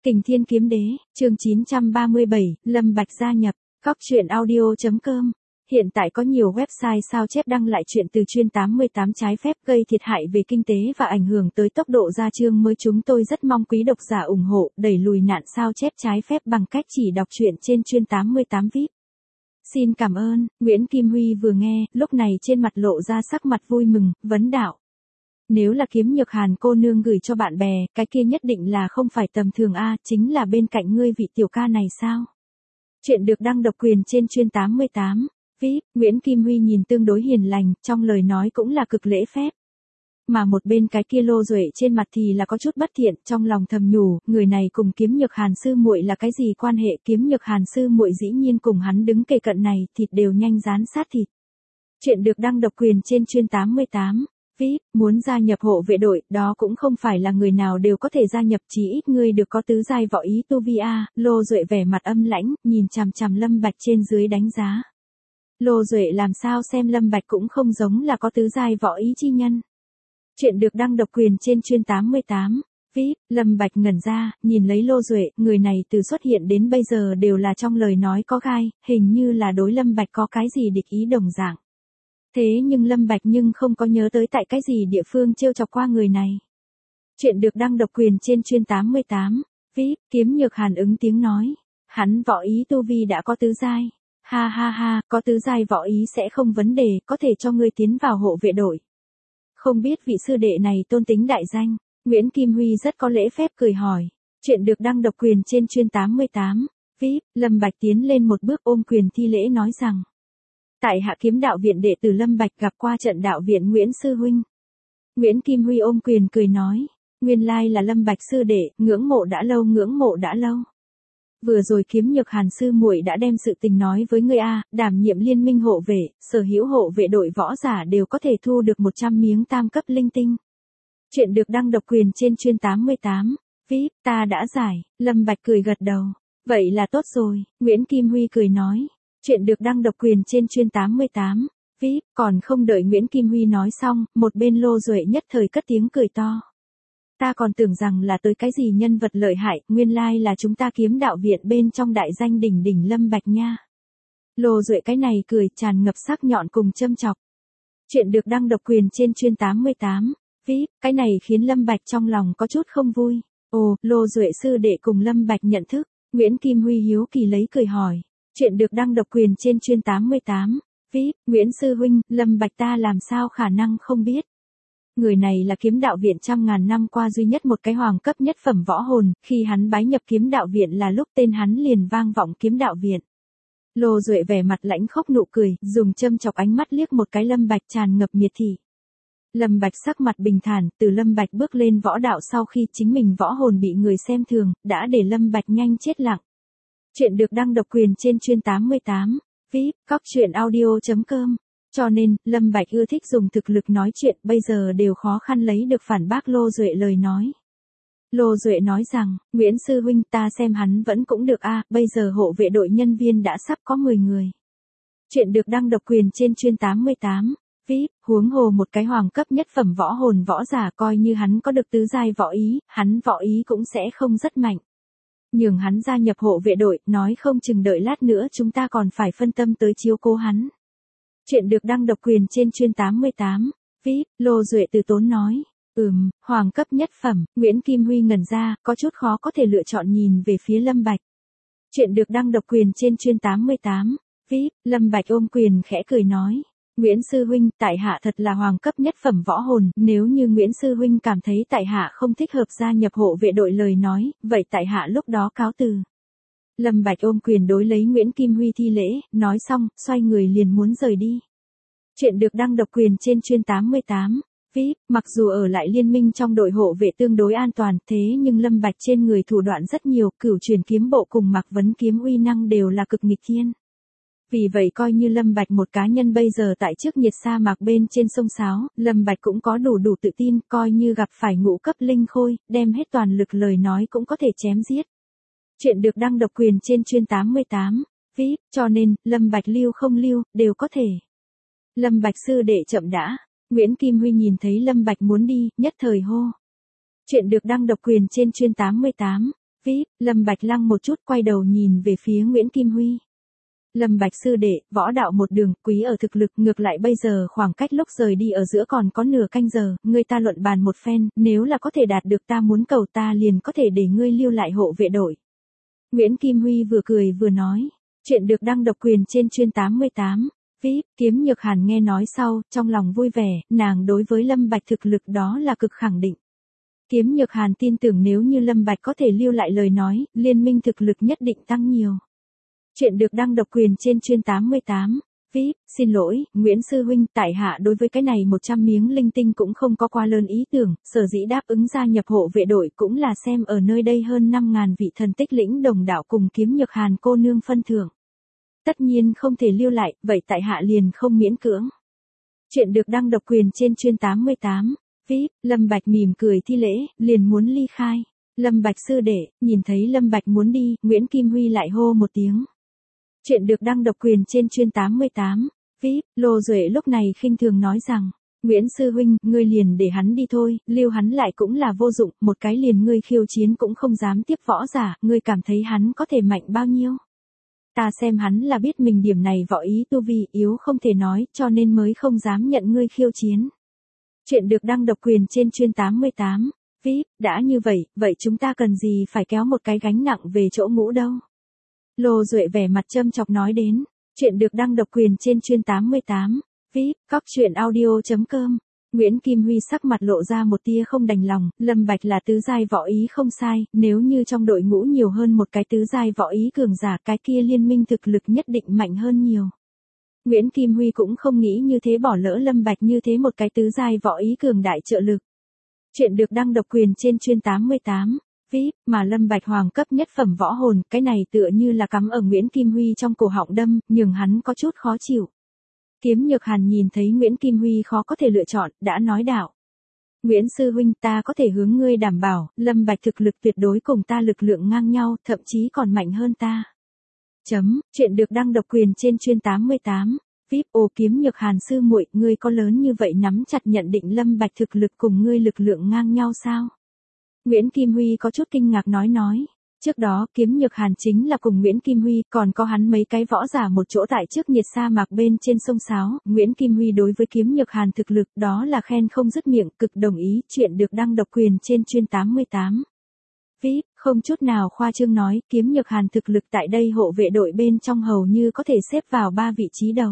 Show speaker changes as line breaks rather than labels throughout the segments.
Kình Thiên Kiếm Đế, chương 937, Lâm Bạch gia nhập, Góc Truyện Audio.com. Hiện tại có nhiều website sao chép đăng lại chuyện từ chuyên 88 trái phép gây thiệt hại về kinh tế và ảnh hưởng tới tốc độ ra chương mới. Chúng tôi rất mong quý độc giả ủng hộ, đẩy lùi nạn sao chép trái phép bằng cách chỉ đọc truyện trên chuyên 88 VIP. Xin cảm ơn. Nguyễn Kim Huy vừa nghe, lúc này trên mặt lộ ra sắc mặt vui mừng, vấn đạo. Nếu là Kiếm Nhược Hàn cô nương gửi cho bạn bè, cái kia nhất định là không phải tầm thường a, chính là bên cạnh ngươi vị tiểu ca này sao? Chuyện được đăng độc quyền trên chuyên 88. VIP, Nguyễn Kim Huy nhìn tương đối hiền lành, trong lời nói cũng là cực lễ phép. Mà một bên cái kia Lô Duệ trên mặt thì là có chút bất thiện, trong lòng thầm nhủ, người này cùng Kiếm Nhược Hàn sư muội là cái gì quan hệ? Kiếm Nhược Hàn sư muội dĩ nhiên cùng hắn đứng kề cận này, thịt đều nhanh rán sát thịt. Chuyện được đăng độc quyền trên chuyên 88. VIP, muốn gia nhập hộ vệ đội, đó cũng không phải là người nào đều có thể gia nhập, chỉ ít ngươi được có tứ giai võ ý tu vi a. Lô Duệ vẻ mặt âm lãnh, nhìn chằm chằm Lâm Bạch trên dưới đánh giá. Lô Duệ làm sao xem Lâm Bạch cũng không giống là có tứ giai võ ý chi nhân. Chuyện được đăng độc quyền trên chuyên 88. VIP, Lâm Bạch ngẩn ra, nhìn lấy Lô Duệ, người này từ xuất hiện đến bây giờ đều là trong lời nói có gai, hình như là đối Lâm Bạch có cái gì địch ý đồng dạng. Thế nhưng Lâm Bạch nhưng không có nhớ tới tại cái gì địa phương trêu chọc qua người này. Chuyện được đăng độc quyền trên chuyên 88. VIP, Kiếm Nhược Hàn ứng tiếng nói. Hắn võ ý tu vi đã có tứ giai. Ha ha ha, có tứ giai võ ý sẽ không vấn đề, có thể cho ngươi tiến vào hộ vệ đội. Không biết vị sư đệ này tôn tính đại danh. Nguyễn Kim Huy rất có lễ phép cười hỏi. Chuyện được đăng độc quyền trên chuyên 88. VIP, Lâm Bạch tiến lên một bước ôm quyền thi lễ nói rằng. Tại hạ Kiếm Đạo Viện đệ tử Lâm Bạch gặp qua trận đạo viện Nguyễn sư huynh. Nguyễn Kim Huy ôm quyền cười nói. Nguyên lai là Lâm Bạch sư đệ, ngưỡng mộ đã lâu, ngưỡng mộ đã lâu. Vừa rồi Kiếm Nhược Hàn sư muội đã đem sự tình nói với ngươi a, đảm nhiệm liên minh hộ vệ, sở hữu hộ vệ đội võ giả đều có thể thu được 100 miếng tam cấp linh tinh. Chuyện được đăng độc quyền trên chuyên 88. VIP, ta đã giải. Lâm Bạch cười gật đầu. Vậy là tốt rồi. Nguyễn Kim Huy cười nói. Chuyện được đăng độc quyền trên chuyên 88. VIP, còn không đợi Nguyễn Kim Huy nói xong, một bên Lô Duệ nhất thời cất tiếng cười to. Ta còn tưởng rằng là tới cái gì nhân vật lợi hại, nguyên lai là chúng ta Kiếm Đạo Viện bên trong đại danh đỉnh đỉnh Lâm Bạch nha. Lô Duệ cái này cười tràn ngập sắc nhọn cùng châm chọc. Chuyện được đăng độc quyền trên chuyên 88. VIP, cái này khiến Lâm Bạch trong lòng có chút không vui. Ồ, Lô Duệ sư đệ cùng Lâm Bạch nhận thức. Nguyễn Kim Huy hiếu kỳ lấy cười hỏi. Chuyện được đăng độc quyền trên chuyên 88. VIP, Nguyễn sư huynh, Lâm Bạch ta làm sao khả năng không biết. Người này là Kiếm Đạo Viện trăm ngàn năm qua duy nhất một cái hoàng cấp nhất phẩm võ hồn, khi hắn bái nhập Kiếm Đạo Viện là lúc tên hắn liền vang vọng Kiếm Đạo Viện. Lô Duệ vẻ mặt lãnh khốc nụ cười, dùng châm chọc ánh mắt liếc một cái Lâm Bạch tràn ngập miệt thị. Lâm Bạch sắc mặt bình thản, từ Lâm Bạch bước lên võ đạo sau khi chính mình võ hồn bị người xem thường, đã để Lâm Bạch nhanh chết lặng. Chuyện được đăng độc quyền trên chuyên 88. VIP, Góc Truyện Audio.com. Cho nên, Lâm Bạch ưa thích dùng thực lực nói chuyện, bây giờ đều khó khăn lấy được phản bác Lô Duệ lời nói. Lô Duệ nói rằng, Nguyễn sư huynh ta xem hắn vẫn cũng được a, bây giờ hộ vệ đội nhân viên đã sắp có 10 người. Chuyện được đăng độc quyền trên chuyên 88. VIP, huống hồ một cái hoàng cấp nhất phẩm võ hồn võ giả coi như hắn có được tứ giai võ ý, hắn võ ý cũng sẽ không rất mạnh. Nhường hắn gia nhập hộ vệ đội, nói không chừng đợi lát nữa chúng ta còn phải phân tâm tới chiếu cố hắn. Chuyện được đăng độc quyền trên chuyên 88. VIP, Lô Duệ từ tốn nói. Hoàng cấp nhất phẩm. Nguyễn Kim Huy ngẩn ra, có chút khó có thể lựa chọn nhìn về phía Lâm Bạch. Chuyện được đăng độc quyền trên chuyên 88. VIP, Lâm Bạch ôm quyền khẽ cười nói. Nguyễn sư huynh, tại hạ thật là hoàng cấp nhất phẩm võ hồn, nếu như Nguyễn sư huynh cảm thấy tại hạ không thích hợp gia nhập hộ vệ đội lời nói, vậy tại hạ lúc đó cáo từ. Lâm Bạch ôm quyền đối lấy Nguyễn Kim Huy thi lễ, nói xong, xoay người liền muốn rời đi. Chuyện được đăng độc quyền trên chuyên 88. VIP, mặc dù ở lại liên minh trong đội hộ vệ tương đối an toàn, thế nhưng Lâm Bạch trên người thủ đoạn rất nhiều, Cửu Truyền Kiếm Bộ cùng Mạc Vấn Kiếm uy năng đều là cực nghịch thiên. Vì vậy coi như Lâm Bạch một cá nhân bây giờ tại trước nhiệt sa mạc bên trên sông Sáo, Lâm Bạch cũng có đủ tự tin, coi như gặp phải ngũ cấp linh khôi, đem hết toàn lực lời nói cũng có thể chém giết. Chuyện được đăng độc quyền trên chuyên 88. VIP, cho nên, Lâm Bạch lưu không lưu, đều có thể. Lâm Bạch sư đệ chậm đã. Nguyễn Kim Huy nhìn thấy Lâm Bạch muốn đi, nhất thời hô. Chuyện được đăng độc quyền trên chuyên 88. VIP, Lâm Bạch lăng một chút quay đầu nhìn về phía Nguyễn Kim Huy. Lâm Bạch sư đệ, võ đạo một đường, quý ở thực lực, ngược lại bây giờ khoảng cách lúc rời đi ở giữa còn có nửa canh giờ, ngươi ta luận bàn một phen, nếu là có thể đạt được ta muốn cầu ta liền có thể để ngươi lưu lại hộ vệ đội. Nguyễn Kim Huy vừa cười vừa nói, chuyện được đăng độc quyền trên chuyên 88. VIP, Kiếm Nhược Hàn nghe nói sau, trong lòng vui vẻ, nàng đối với Lâm Bạch thực lực đó là cực khẳng định. Kiếm Nhược Hàn tin tưởng nếu như Lâm Bạch có thể lưu lại lời nói, liên minh thực lực nhất định tăng nhiều. Chuyện được đăng độc quyền trên chuyên 88. VIP, xin lỗi, Nguyễn Sư Huynh, tại hạ đối với cái này 100 miếng linh tinh cũng không có quá lớn ý tưởng, sở dĩ đáp ứng gia nhập hộ vệ đội cũng là xem ở nơi đây hơn 5.000 vị thần tích lĩnh đồng đạo cùng Kiếm Nhược Hàn cô nương phân thưởng. Tất nhiên không thể lưu lại, vậy tại hạ liền không miễn cưỡng. Chuyện được đăng độc quyền trên chuyên 88. VIP, Lâm Bạch mỉm cười thi lễ, liền muốn ly khai. Lâm Bạch sư đệ, nhìn thấy Lâm Bạch muốn đi, Nguyễn Kim Huy lại hô một tiếng. Chuyện được đăng độc quyền trên chuyên 88. VIP, Lô Duệ lúc này khinh thường nói rằng, Nguyễn Sư Huynh, ngươi liền để hắn đi thôi, lưu hắn lại cũng là vô dụng, một cái liền ngươi khiêu chiến cũng không dám tiếp võ giả, ngươi cảm thấy hắn có thể mạnh bao nhiêu? Ta xem hắn là biết mình điểm này võ ý tu vi yếu không thể nói, cho nên mới không dám nhận ngươi khiêu chiến. Chuyện được đăng độc quyền trên chuyên 88. VIP, đã như vậy chúng ta cần gì phải kéo một cái gánh nặng về chỗ ngũ đâu? Lô Duệ vẻ mặt châm chọc nói đến, chuyện được đăng độc quyền trên chuyên 88. VIP, Cóc truyện audio.com. Nguyễn Kim Huy sắc mặt lộ ra một tia không đành lòng, Lâm Bạch là tứ giai võ ý không sai, nếu như trong đội ngũ nhiều hơn một cái tứ giai võ ý cường giả cái kia liên minh thực lực nhất định mạnh hơn nhiều. Nguyễn Kim Huy cũng không nghĩ như thế bỏ lỡ Lâm Bạch như thế một cái tứ giai võ ý cường đại trợ lực. Chuyện được đăng độc quyền trên chuyên 88. VIP, mà Lâm Bạch hoàng cấp nhất phẩm võ hồn, cái này tựa như là cắm ở Nguyễn Kim Huy trong cổ họng đâm, nhưng hắn có chút khó chịu. Kiếm Nhược Hàn nhìn thấy Nguyễn Kim Huy khó có thể lựa chọn, đã nói đạo. Nguyễn Sư Huynh, ta có thể hướng ngươi đảm bảo, Lâm Bạch thực lực tuyệt đối cùng ta lực lượng ngang nhau, thậm chí còn mạnh hơn ta. Chuyện được đăng độc quyền trên chuyên 88. VIP, Kiếm Nhược Hàn sư muội, ngươi có lớn như vậy nắm chặt nhận định Lâm Bạch thực lực cùng ngươi lực lượng ngang nhau sao? Nguyễn Kim Huy có chút kinh ngạc nói. Trước đó, Kiếm Nhược Hàn chính là cùng Nguyễn Kim Huy, còn có hắn mấy cái võ giả một chỗ tại trước nhiệt sa mạc bên trên sông Sáo, Nguyễn Kim Huy đối với Kiếm Nhược Hàn thực lực đó là khen không dứt miệng, cực đồng ý, chuyện được đăng độc quyền trên chuyên 88. VIP, không chút nào khoa trương nói, Kiếm Nhược Hàn thực lực tại đây hộ vệ đội bên trong hầu như có thể xếp vào 3 vị trí đầu.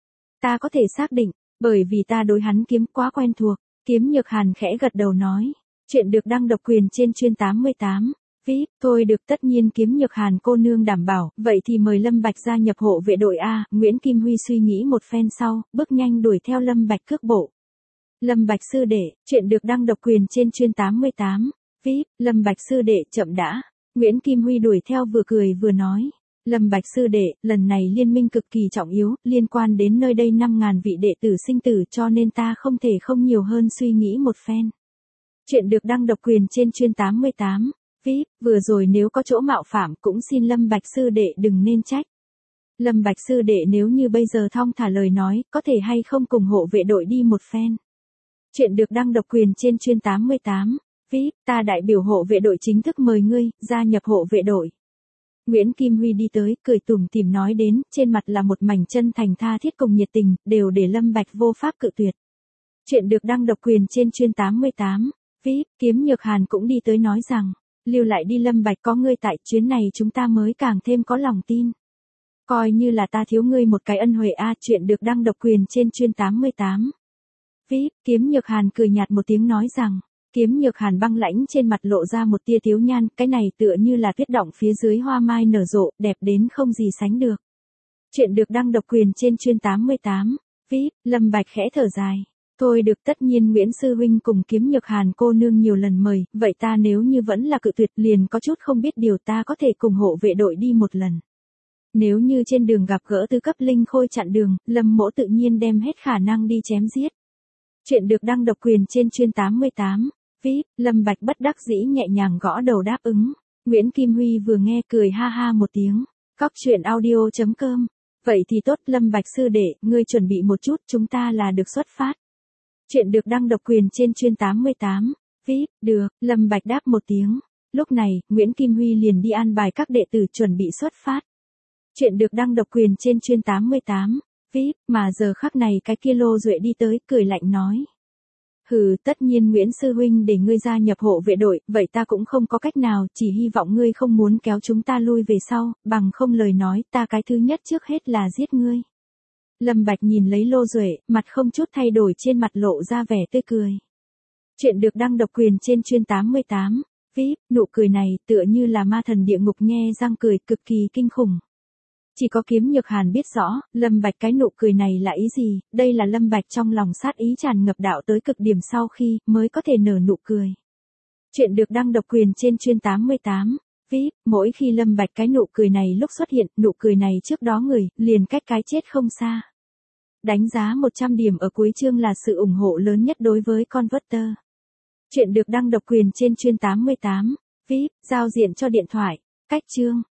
Ta có thể xác định, bởi vì ta đối hắn kiếm quá quen thuộc, Kiếm Nhược Hàn khẽ gật đầu nói. Chuyện được đăng độc quyền trên chuyên 88. VIP, thôi được tất nhiên Kiếm Nhược Hàn cô nương đảm bảo, vậy thì mời Lâm Bạch gia nhập hộ vệ đội A. Nguyễn Kim Huy suy nghĩ một phen sau, bước nhanh đuổi theo Lâm Bạch cước bộ. Lâm Bạch sư đệ, chuyện được đăng độc quyền trên chuyên 88. VIP, Lâm Bạch sư đệ chậm đã. Nguyễn Kim Huy đuổi theo vừa cười vừa nói. Lâm Bạch sư đệ, lần này liên minh cực kỳ trọng yếu, liên quan đến nơi đây 5.000 vị đệ tử sinh tử cho nên ta không thể không nhiều hơn suy nghĩ một phen. Chuyện được đăng độc quyền trên chuyên 88. VIP, vừa rồi nếu có chỗ mạo phạm cũng xin Lâm Bạch sư đệ đừng nên trách. Lâm Bạch sư đệ nếu như bây giờ thong thả lời nói, có thể hay không cùng hộ vệ đội đi một phen. Chuyện được đăng độc quyền trên chuyên 88. VIP, ta đại biểu hộ vệ đội chính thức mời ngươi, gia nhập hộ vệ đội. Nguyễn Kim Huy đi tới, cười tủm tỉm nói đến, trên mặt là một mảnh chân thành tha thiết cùng nhiệt tình, đều để Lâm Bạch vô pháp cự tuyệt. Chuyện được đăng độc quyền trên chuyên 88. VIP, Kiếm Nhược Hàn cũng đi tới nói rằng, lưu lại đi Lâm Bạch có ngươi tại chuyến này chúng ta mới càng thêm có lòng tin. Coi như là ta thiếu ngươi một cái ân huệ a. Chuyện được đăng độc quyền trên chuyên 88. VIP, Kiếm Nhược Hàn cười nhạt một tiếng nói rằng, Kiếm Nhược Hàn băng lãnh trên mặt lộ ra một tia thiếu nhan, cái này tựa như là tuyết động phía dưới hoa mai nở rộ, đẹp đến không gì sánh được. Chuyện được đăng độc quyền trên chuyên 88. VIP, Lâm Bạch khẽ thở dài. Thôi được tất nhiên Nguyễn Sư Huynh cùng Kiếm Nhược Hàn cô nương nhiều lần mời, vậy ta nếu như vẫn là cự tuyệt liền có chút không biết điều ta có thể cùng hộ vệ đội đi một lần. Nếu như trên đường gặp gỡ tứ cấp linh khôi chặn đường, Lâm mỗ tự nhiên đem hết khả năng đi chém giết. Chuyện được đăng độc quyền trên chuyên 88. VIP, Lâm Bạch bất đắc dĩ nhẹ nhàng gõ đầu đáp ứng. Nguyễn Kim Huy vừa nghe cười ha ha một tiếng. Cóc truyện audio.com. Vậy thì tốt Lâm Bạch sư đệ, ngươi chuẩn bị một chút chúng ta là được xuất phát. Chuyện được đăng độc quyền trên chuyên 88. VIP, được, Lâm Bạch đáp một tiếng. Lúc này, Nguyễn Kim Huy liền đi an bài các đệ tử chuẩn bị xuất phát. Chuyện được đăng độc quyền trên chuyên 88. VIP, mà giờ khắc này cái kia Lô Duệ đi tới, cười lạnh nói. Hừ, tất nhiên Nguyễn Sư Huynh để ngươi gia nhập hộ vệ đội, vậy ta cũng không có cách nào, chỉ hy vọng ngươi không muốn kéo chúng ta lui về sau, bằng không lời nói, ta cái thứ nhất trước hết là giết ngươi. Lâm Bạch nhìn lấy Lô Duệ, mặt không chút thay đổi trên mặt lộ ra vẻ tươi cười. Chuyện được đăng độc quyền trên chuyên 88. VIP, nụ cười này tựa như là ma thần địa ngục nhe răng cười cực kỳ kinh khủng. Chỉ có Kiếm Nhược Hàn biết rõ, Lâm Bạch cái nụ cười này là ý gì, đây là Lâm Bạch trong lòng sát ý tràn ngập đạo tới cực điểm sau khi mới có thể nở nụ cười. Chuyện được đăng độc quyền trên chuyên 88. VIP, mỗi khi Lâm Bạch cái nụ cười này lúc xuất hiện, nụ cười này trước đó người, liền cách cái chết không xa. Đánh giá 100 điểm ở cuối chương là sự ủng hộ lớn nhất đối với Converter. Chuyện được đăng độc quyền trên chuyên 88. VIP, giao diện cho điện thoại. Cách chương.